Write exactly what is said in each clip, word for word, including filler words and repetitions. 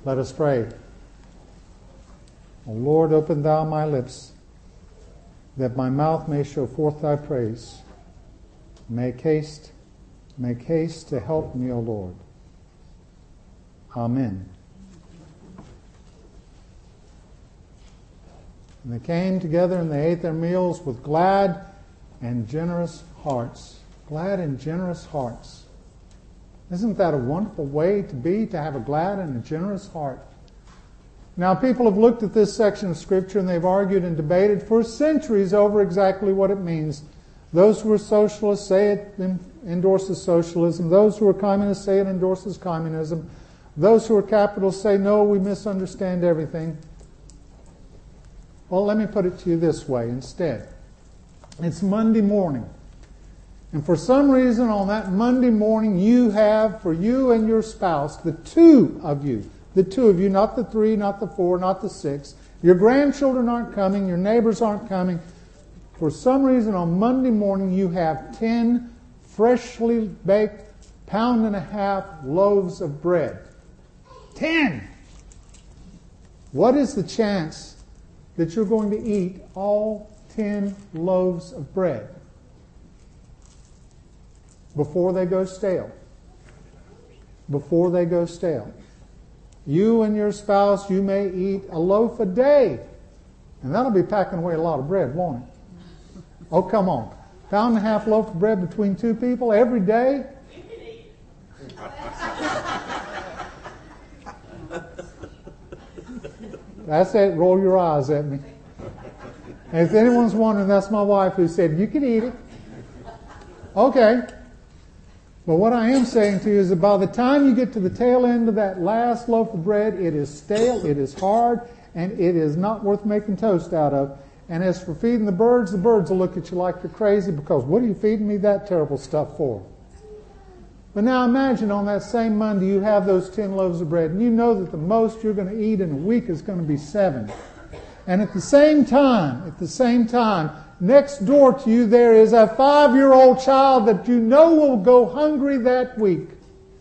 Let us pray. O Lord, open thou my lips, that my mouth may show forth thy praise. Make haste, make haste to help me, O Lord. Amen. And they came together and they ate their meals with glad and generous hearts. Glad and generous hearts. Isn't that a wonderful way to be, to have a glad and a generous heart? Now, people have looked at this section of Scripture and they've argued and debated for centuries over exactly what it means. Those who are socialists say it endorses socialism. Those who are communists say it endorses communism. Those who are capitalists say, no, we misunderstand everything. Well, let me put it to you this way instead. It's Monday morning. And for some reason on that Monday morning, you have, for you and your spouse, the two of you, the two of you, not the three, not the four, not the six. Your grandchildren aren't coming. Your neighbors aren't coming. For some reason on Monday morning, you have ten freshly baked pound and a half loaves of bread. Ten! What is the chance that you're going to eat all ten loaves of bread before they go stale? Before they go stale. You and your spouse, you may eat a loaf a day. And that'll be packing away a lot of bread, won't it? Oh, come on. Pound and a half loaf of bread between two people every day? That's it. Roll your eyes at me. And if anyone's wondering, that's my wife who said, you can eat it. Okay. But what I am saying to you is that by the time you get to the tail end of that last loaf of bread, it is stale, it is hard, and it is not worth making toast out of. And as for feeding the birds, the birds will look at you like you're crazy because what are you feeding me that terrible stuff for? But now imagine on that same Monday you have those ten loaves of bread and you know that the most you're going to eat in a week is going to be seven. And at the same time, at the same time, next door to you there is a five-year-old child that you know will go hungry that week.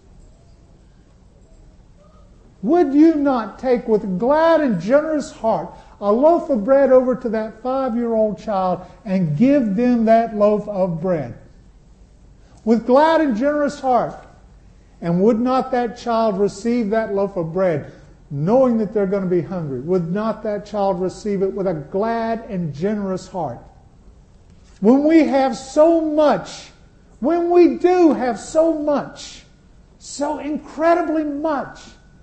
Would you not take with a glad and generous heart a loaf of bread over to that five-year-old child and give them that loaf of bread? With glad and generous heart. And would not that child receive that loaf of bread knowing that they're going to be hungry? Would not that child receive it with a glad and generous heart? When we have so much, when we do have so much, so incredibly much,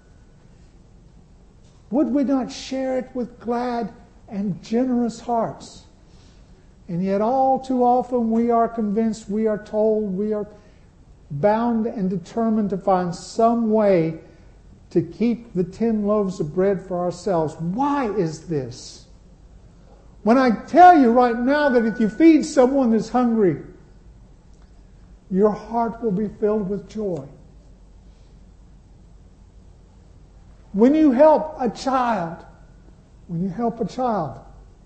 would we not share it with glad and generous hearts? And yet all too often we are convinced, we are told, we are bound and determined to find some way to keep the ten loaves of bread for ourselves. Why is this? When I tell you right now that if you feed someone that's hungry, your heart will be filled with joy. When you help a child, when you help a child,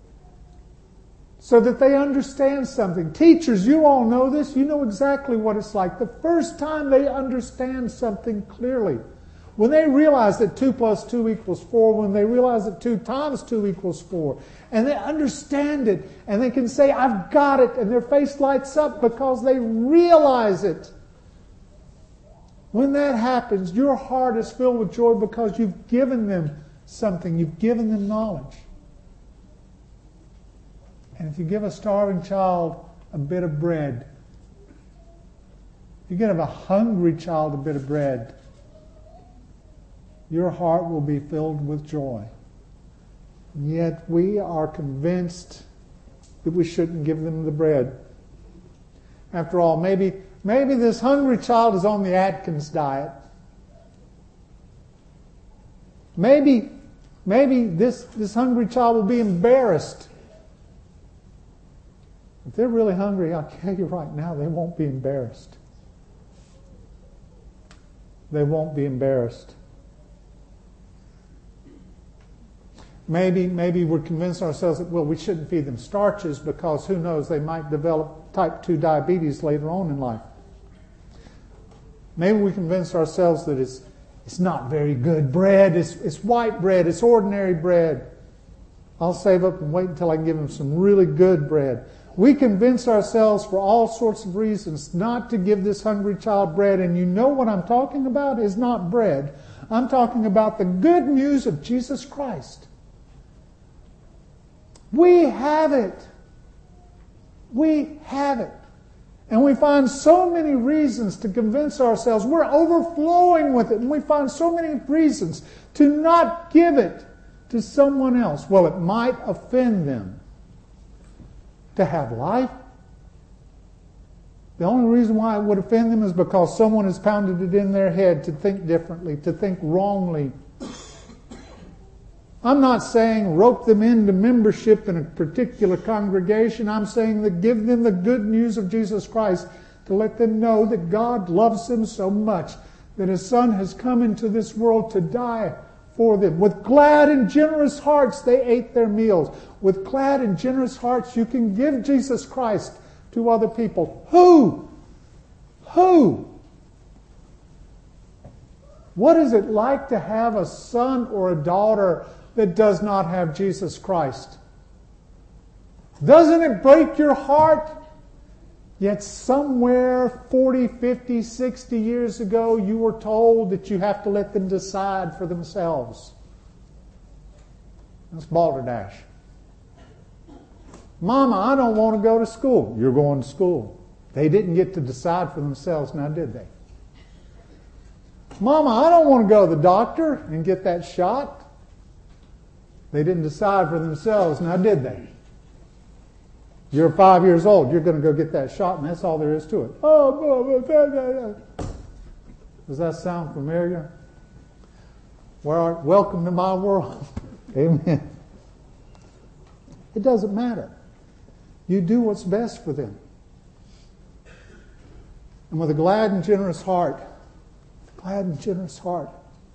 so that they understand something. Teachers, you all know this. You know exactly what it's like. The first time they understand something clearly, when they realize that two plus two equals four, when they realize that two times two equals four, and they understand it, and they can say, I've got it, and their face lights up because they realize it. When that happens, your heart is filled with joy because you've given them something. You've given them knowledge. And if you give a starving child a bit of bread, if you give a hungry child a bit of bread, your heart will be filled with joy. And yet we are convinced that we shouldn't give them the bread. After all, maybe, maybe this hungry child is on the Atkins diet. Maybe, maybe this, this hungry child will be embarrassed. If they're really hungry, I'll tell you right now, they won't be embarrassed. They won't be embarrassed. Maybe, maybe we're convinced ourselves that, well, we shouldn't feed them starches because who knows, they might develop type two diabetes later on in life. Maybe we convince ourselves that it's, It's not very good bread. It's, it's white bread. It's ordinary bread. I'll save up and wait until I can give them some really good bread. We convince ourselves for all sorts of reasons not to give this hungry child bread. And you know what I'm talking about is not bread. I'm talking about the good news of Jesus Christ. We have it. We have it. And we find so many reasons to convince ourselves. We're overflowing with it. And we find so many reasons to not give it to someone else. Well, it might offend them to have life. The only reason why it would offend them is because someone has pounded it in their head to think differently, to think wrongly. I'm not saying rope them into membership in a particular congregation. I'm saying that give them the good news of Jesus Christ to let them know that God loves them so much that His Son has come into this world to die for them. With glad and generous hearts they ate their meals. With glad and generous hearts you can give Jesus Christ to other people. Who? Who? What is it like to have a son or a daughter that does not have Jesus Christ? Doesn't it break your heart? Yet somewhere forty, fifty, sixty years ago you were told that you have to let them decide for themselves. That's balderdash. Mama, I don't want to go to school. You're going to school. They didn't get to decide for themselves, now did they? Mama, I don't want to go to the doctor and get that shot. They didn't decide for themselves, now did they? You're five years old. You're going to go get that shot, and that's all there is to it. Oh, blah, blah, blah, blah. Does that sound familiar? Well, welcome to my world. Amen. It doesn't matter. You do what's best for them. And with a glad and generous heart, glad and generous heart.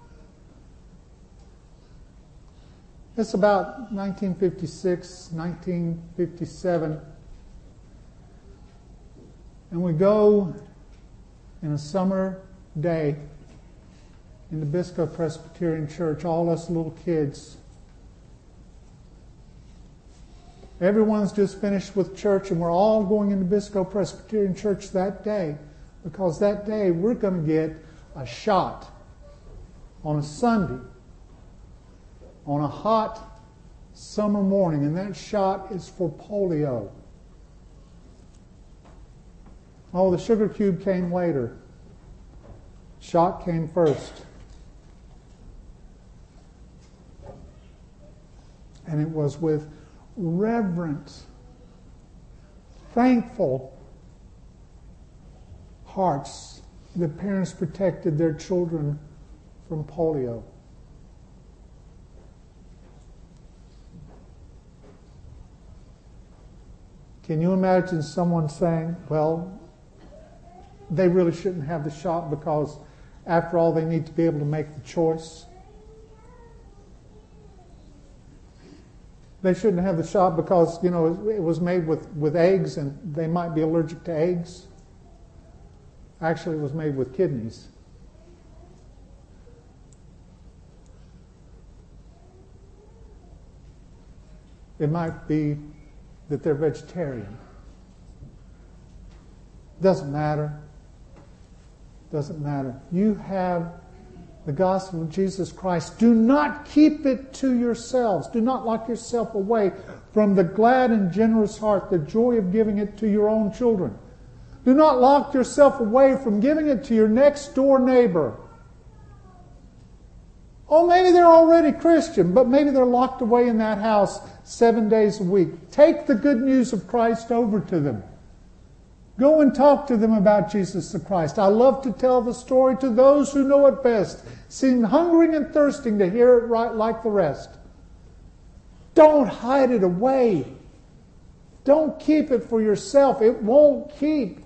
It's about nineteen fifty-six, nineteen fifty-seven. And we go in a summer day in the Biscoe Presbyterian Church, all us little kids. Everyone's just finished with church, and we're all going into Biscoe Presbyterian Church that day, because that day we're going to get a shot on a Sunday, on a hot summer morning, and that shot is for polio. Oh, the sugar cube came later. Shot came first. And it was with reverent, thankful hearts that parents protected their children from polio. Can you imagine someone saying, well, they really shouldn't have the shot because, after all, they need to be able to make the choice? They shouldn't have the shot because, you know, it was made with, with eggs and they might be allergic to eggs. Actually, it was made with kidneys. It might be that they're vegetarian. Doesn't matter. Doesn't matter. You have the gospel of Jesus Christ. Do not keep it to yourselves. Do not lock yourself away from the glad and generous heart, the joy of giving it to your own children. Do not lock yourself away from giving it to your next door neighbor. Oh, maybe they're already Christian, but maybe they're locked away in that house seven days a week. Take the good news of Christ over to them. Go and talk to them about Jesus the Christ. I love to tell the story to those who know it best, seem hungering and thirsting to hear it right like the rest. Don't hide it away. Don't keep it for yourself. It won't keep.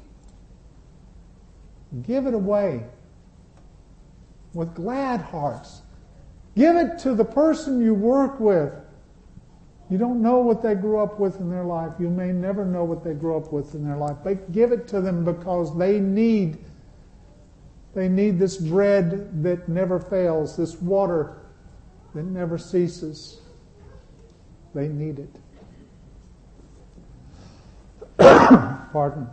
Give it away with glad hearts. Give it to the person you work with. You don't know what they grew up with in their life. You may never know what they grew up with in their life. But give it to them because they need They need this bread that never fails, this water that never ceases. They need it. Pardon.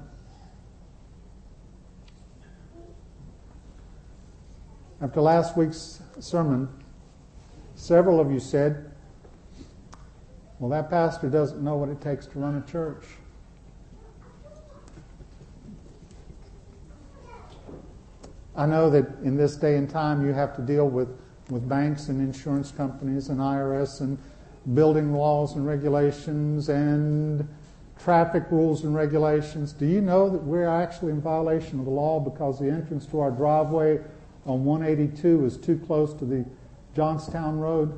After last week's sermon, several of you said, well, that pastor doesn't know what it takes to run a church. I know that in this day and time you have to deal with, with banks and insurance companies and I R S and building laws and regulations and traffic rules and regulations. Do you know that we're actually in violation of the law because the entrance to our driveway on one eighty-two is too close to the Johnstown Road?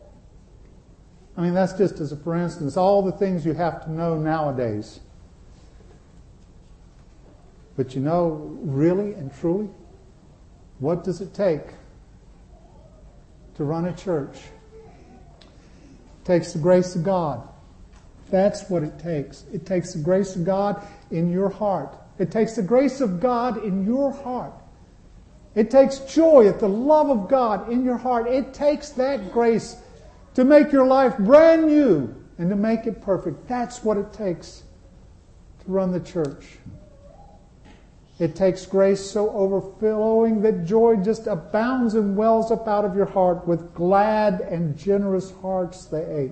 I mean, that's just as a for instance, all the things you have to know nowadays. But you know, really and truly, what does it take to run a church? It takes the grace of God. That's what it takes. It takes the grace of God in your heart. It takes the grace of God in your heart. It takes joy at the love of God in your heart. It takes that grace to make your life brand new and to make it perfect. That's what it takes to run the church. It takes grace so overflowing that joy just abounds and wells up out of your heart. With glad and generous hearts they ate,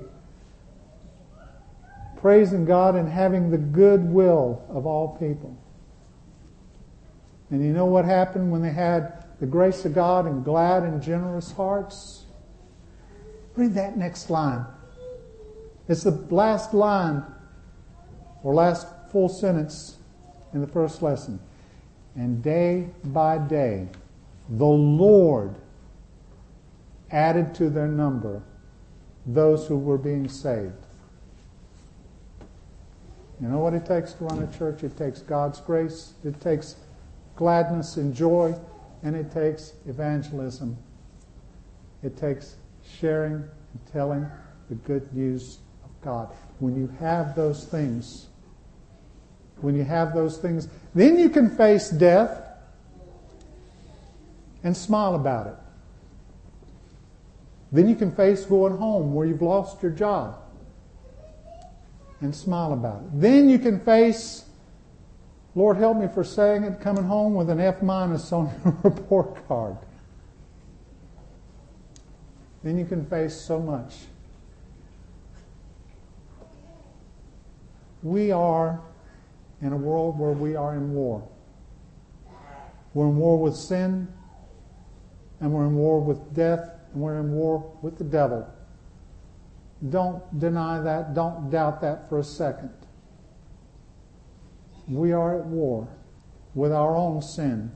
praising God and having the good will of all people. And you know what happened when they had the grace of God and glad and generous hearts? Read that next line. It's the last line or last full sentence in the first lesson. And day by day, the Lord added to their number those who were being saved. You know what it takes to run a church? It takes God's grace. It takes gladness and joy. And it takes evangelism. It takes sharing and telling the good news of God. When you have those things, when you have those things, then you can face death and smile about it. Then you can face going home where you've lost your job and smile about it. Then you can face, Lord help me for saying it, coming home with an F minus on your report card. Then you can face so much. We are in a world where we are in war. We're in war with sin, and we're in war with death, and we're in war with the devil. Don't deny that. Don't doubt that for a second. We are at war with our own sin.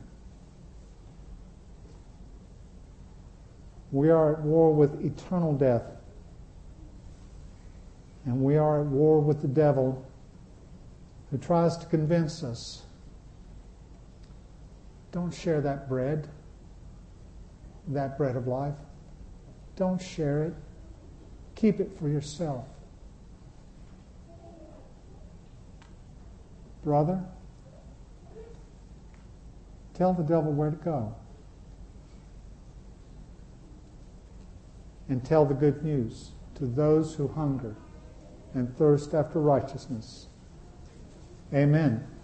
We are at war with eternal death. And we are at war with the devil, who tries to convince us. Don't share that bread, that bread of life. Don't share it. Keep it for yourself. Brother, tell the devil where to go. And tell the good news to those who hunger and thirst after righteousness. Amen.